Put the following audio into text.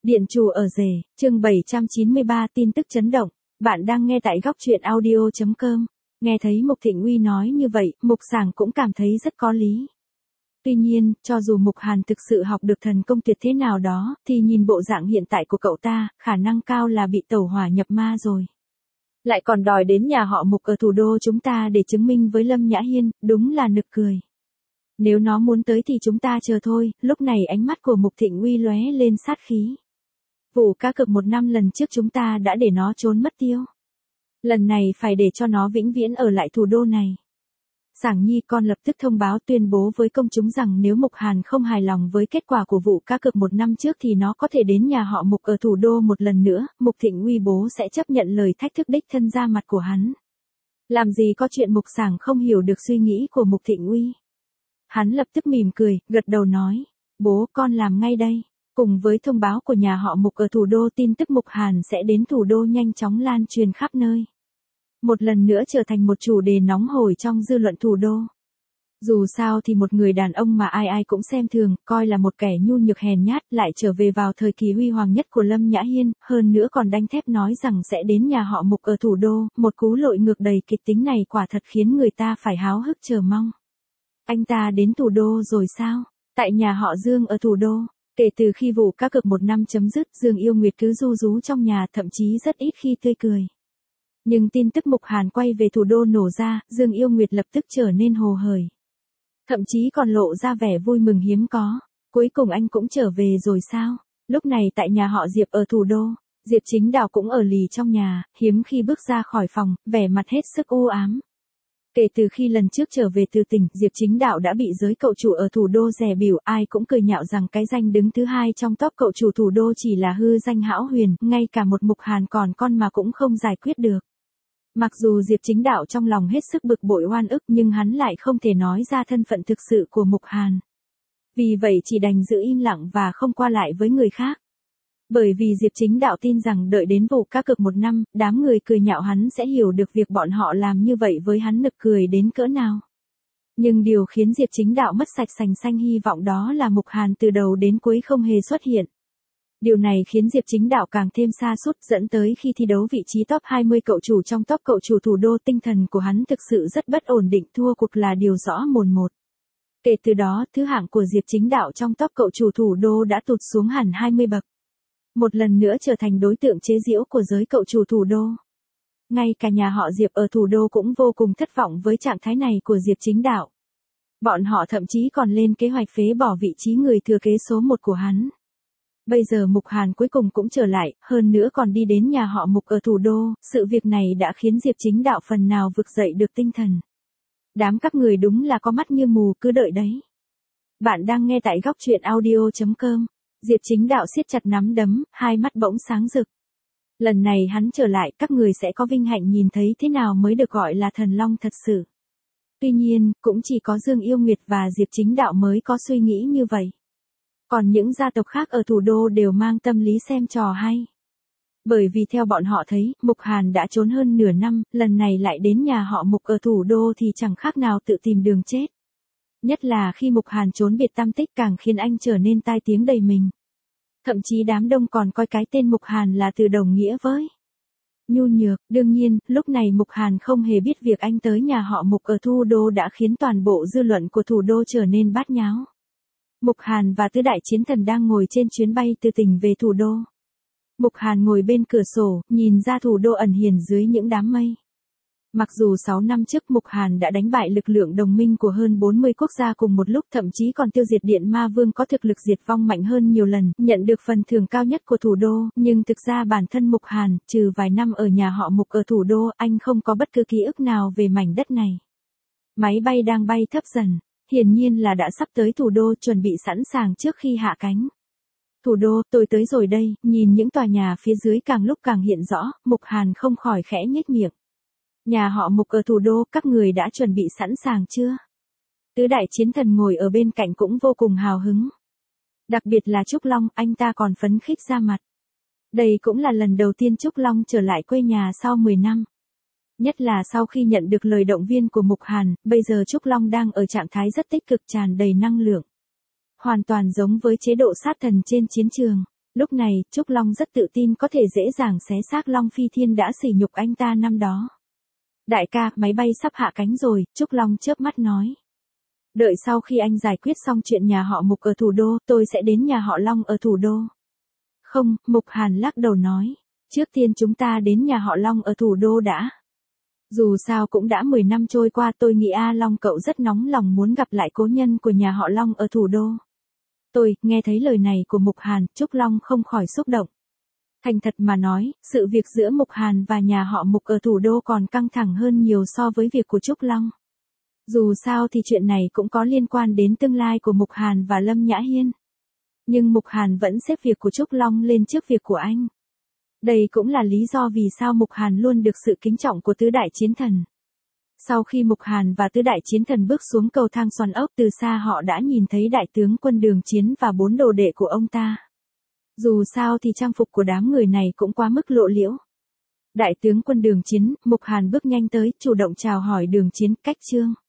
Điện chủ ở rể, chương 793 tin tức chấn động. Bạn đang nghe tại góc truyện audio.com. Nghe thấy Mục Thịnh Uy nói như vậy, Mục Sảng cũng cảm thấy rất có lý. Tuy nhiên, cho dù Mục Hàn thực sự học được thần công tuyệt thế nào đó, thì nhìn bộ dạng hiện tại của cậu ta, khả năng cao là bị tẩu hỏa nhập ma rồi. Lại còn đòi đến nhà họ Mục ở thủ đô chúng ta để chứng minh với Lâm Nhã Hiên, đúng là nực cười. Nếu nó muốn tới thì chúng ta chờ thôi. Lúc này ánh mắt của Mục Thịnh Uy lóe lên sát khí. Vụ cá cược 1 năm lần trước chúng ta đã để nó trốn mất tiêu. Lần này phải để cho nó vĩnh viễn ở lại thủ đô này. Sảng Nhi con lập tức thông báo tuyên bố với công chúng rằng nếu Mục Hàn không hài lòng với kết quả của vụ cá cược 1 năm trước thì nó có thể đến nhà họ Mục ở thủ đô một lần nữa. Mục Thịnh Uy bố sẽ chấp nhận lời thách thức đích thân ra mặt của hắn. Làm gì có chuyện Mục Sảng không hiểu được suy nghĩ của Mục Thịnh Uy. Hắn lập tức mỉm cười, gật đầu nói, bố con làm ngay đây. Cùng với thông báo của nhà họ Mục ở thủ đô, tin tức Mục Hàn sẽ đến thủ đô nhanh chóng lan truyền khắp nơi. Một lần nữa trở thành một chủ đề nóng hổi trong dư luận thủ đô. Dù sao thì một người đàn ông mà ai ai cũng xem thường, coi là một kẻ nhu nhược hèn nhát, lại trở về vào thời kỳ huy hoàng nhất của Lâm Nhã Hiên, hơn nữa còn đanh thép nói rằng sẽ đến nhà họ Mục ở thủ đô, một cú lội ngược đầy kịch tính này quả thật khiến người ta phải háo hức chờ mong. Anh ta đến thủ đô rồi sao? Tại nhà họ Dương ở thủ đô. Kể từ khi vụ cá cược 1 năm chấm dứt, Dương Yêu Nguyệt cứ ru rú trong nhà, thậm chí rất ít khi tươi cười. Nhưng tin tức Mục Hàn quay về thủ đô nổ ra, Dương Yêu Nguyệt lập tức trở nên hồ hởi. Thậm chí còn lộ ra vẻ vui mừng hiếm có. Cuối cùng anh cũng trở về rồi sao? Lúc này tại nhà họ Diệp ở thủ đô, Diệp Chính Đạo cũng ở lì trong nhà, hiếm khi bước ra khỏi phòng, vẻ mặt hết sức u ám. Kể từ khi lần trước trở về từ tỉnh, Diệp Chính Đạo đã bị giới cậu chủ ở thủ đô dè bỉu, ai cũng cười nhạo rằng cái danh đứng thứ 2 trong top cậu chủ thủ đô chỉ là hư danh hão huyền, ngay cả một Mục Hàn còn con mà cũng không giải quyết được. Mặc dù Diệp Chính Đạo trong lòng hết sức bực bội oan ức nhưng hắn lại không thể nói ra thân phận thực sự của Mục Hàn. Vì vậy chỉ đành giữ im lặng và không qua lại với người khác. Bởi vì Diệp Chính Đạo tin rằng đợi đến vụ cá cược 1 năm, đám người cười nhạo hắn sẽ hiểu được việc bọn họ làm như vậy với hắn nực cười đến cỡ nào. Nhưng điều khiến Diệp Chính Đạo mất sạch sành xanh hy vọng đó là Mục Hàn từ đầu đến cuối không hề xuất hiện. Điều này khiến Diệp Chính Đạo càng thêm sa sút, dẫn tới khi thi đấu vị trí top 20 cậu chủ trong top cậu chủ thủ đô, tinh thần của hắn thực sự rất bất ổn định, thua cuộc là điều rõ mồn một. Kể từ đó, thứ hạng của Diệp Chính Đạo trong top cậu chủ thủ đô đã tụt xuống hẳn 20 bậc. Một lần nữa trở thành đối tượng chế giễu của giới cậu chủ thủ đô. Ngay cả nhà họ Diệp ở thủ đô cũng vô cùng thất vọng với trạng thái này của Diệp Chính Đạo. Bọn họ thậm chí còn lên kế hoạch phế bỏ vị trí người thừa kế số 1 của hắn. Bây giờ Mục Hàn cuối cùng cũng trở lại, hơn nữa còn đi đến nhà họ Mục ở thủ đô, sự việc này đã khiến Diệp Chính Đạo phần nào vực dậy được tinh thần. Đám các người đúng là có mắt như mù, cứ đợi đấy. Bạn đang nghe tại góc truyện audio.com. Diệp Chính Đạo siết chặt nắm đấm, hai mắt bỗng sáng rực. Lần này hắn trở lại, các người sẽ có vinh hạnh nhìn thấy thế nào mới được gọi là thần long thật sự. Tuy nhiên, cũng chỉ có Dương Yêu Nguyệt và Diệp Chính Đạo mới có suy nghĩ như vậy. Còn những gia tộc khác ở thủ đô đều mang tâm lý xem trò hay. Bởi vì theo bọn họ thấy, Mục Hàn đã trốn hơn nửa năm, lần này lại đến nhà họ Mục ở thủ đô thì chẳng khác nào tự tìm đường chết. Nhất là khi Mục Hàn trốn biệt tăm tích càng khiến anh trở nên tai tiếng đầy mình. Thậm chí đám đông còn coi cái tên Mục Hàn là từ đồng nghĩa với nhu nhược. Đương nhiên, lúc này Mục Hàn không hề biết việc anh tới nhà họ Mục ở thủ đô đã khiến toàn bộ dư luận của thủ đô trở nên bát nháo. Mục Hàn và tứ đại chiến thần đang ngồi trên chuyến bay từ tỉnh về thủ đô. Mục Hàn ngồi bên cửa sổ, nhìn ra thủ đô ẩn hiển dưới những đám mây. Mặc dù 6 năm trước Mục Hàn đã đánh bại lực lượng đồng minh của hơn 40 quốc gia cùng một lúc, thậm chí còn tiêu diệt Điện Ma Vương có thực lực diệt vong mạnh hơn nhiều lần, nhận được phần thưởng cao nhất của thủ đô, nhưng thực ra bản thân Mục Hàn, trừ vài năm ở nhà họ Mục ở thủ đô, anh không có bất cứ ký ức nào về mảnh đất này. Máy bay đang bay thấp dần, hiển nhiên là đã sắp tới thủ đô, chuẩn bị sẵn sàng trước khi hạ cánh. Thủ đô, tôi tới rồi đây. Nhìn những tòa nhà phía dưới càng lúc càng hiện rõ, Mục Hàn không khỏi khẽ nhếch miệng. Nhà họ Mục ở thủ đô, các người đã chuẩn bị sẵn sàng chưa? Tứ đại chiến thần ngồi ở bên cạnh cũng vô cùng hào hứng. Đặc biệt là Trúc Long, anh ta còn phấn khích ra mặt. Đây cũng là lần đầu tiên Trúc Long trở lại quê nhà sau 10 năm. Nhất là sau khi nhận được lời động viên của Mục Hàn, bây giờ Trúc Long đang ở trạng thái rất tích cực, tràn đầy năng lượng. Hoàn toàn giống với chế độ sát thần trên chiến trường. Lúc này, Trúc Long rất tự tin có thể dễ dàng xé xác Long Phi Thiên đã sỉ nhục anh ta năm đó. Đại ca, máy bay sắp hạ cánh rồi, Trúc Long chớp mắt nói. Đợi sau khi anh giải quyết xong chuyện nhà họ Mục ở thủ đô, tôi sẽ đến nhà họ Long ở thủ đô. Không, Mục Hàn lắc đầu nói. Trước tiên chúng ta đến nhà họ Long ở thủ đô đã. Dù sao cũng đã 10 năm trôi qua, tôi nghĩ A Long cậu rất nóng lòng muốn gặp lại cố nhân của nhà họ Long ở thủ đô. Nghe thấy lời này của Mục Hàn, Trúc Long không khỏi xúc động. Thành thật mà nói, sự việc giữa Mục Hàn và nhà họ Mục ở thủ đô còn căng thẳng hơn nhiều so với việc của Trúc Long. Dù sao thì chuyện này cũng có liên quan đến tương lai của Mục Hàn và Lâm Nhã Hiên. Nhưng Mục Hàn vẫn xếp việc của Trúc Long lên trước việc của anh. Đây cũng là lý do vì sao Mục Hàn luôn được sự kính trọng của tứ đại chiến thần. Sau khi Mục Hàn và tứ đại chiến thần bước xuống cầu thang xoắn ốc, từ xa họ đã nhìn thấy đại tướng quân Đường Chiến và 4 đồ đệ của ông ta. Dù sao thì trang phục của đám người này cũng quá mức lộ liễu. Đại tướng quân Đường Chiến, Mục Hàn bước nhanh tới, chủ động chào hỏi Đường Chiến, Cách Trương.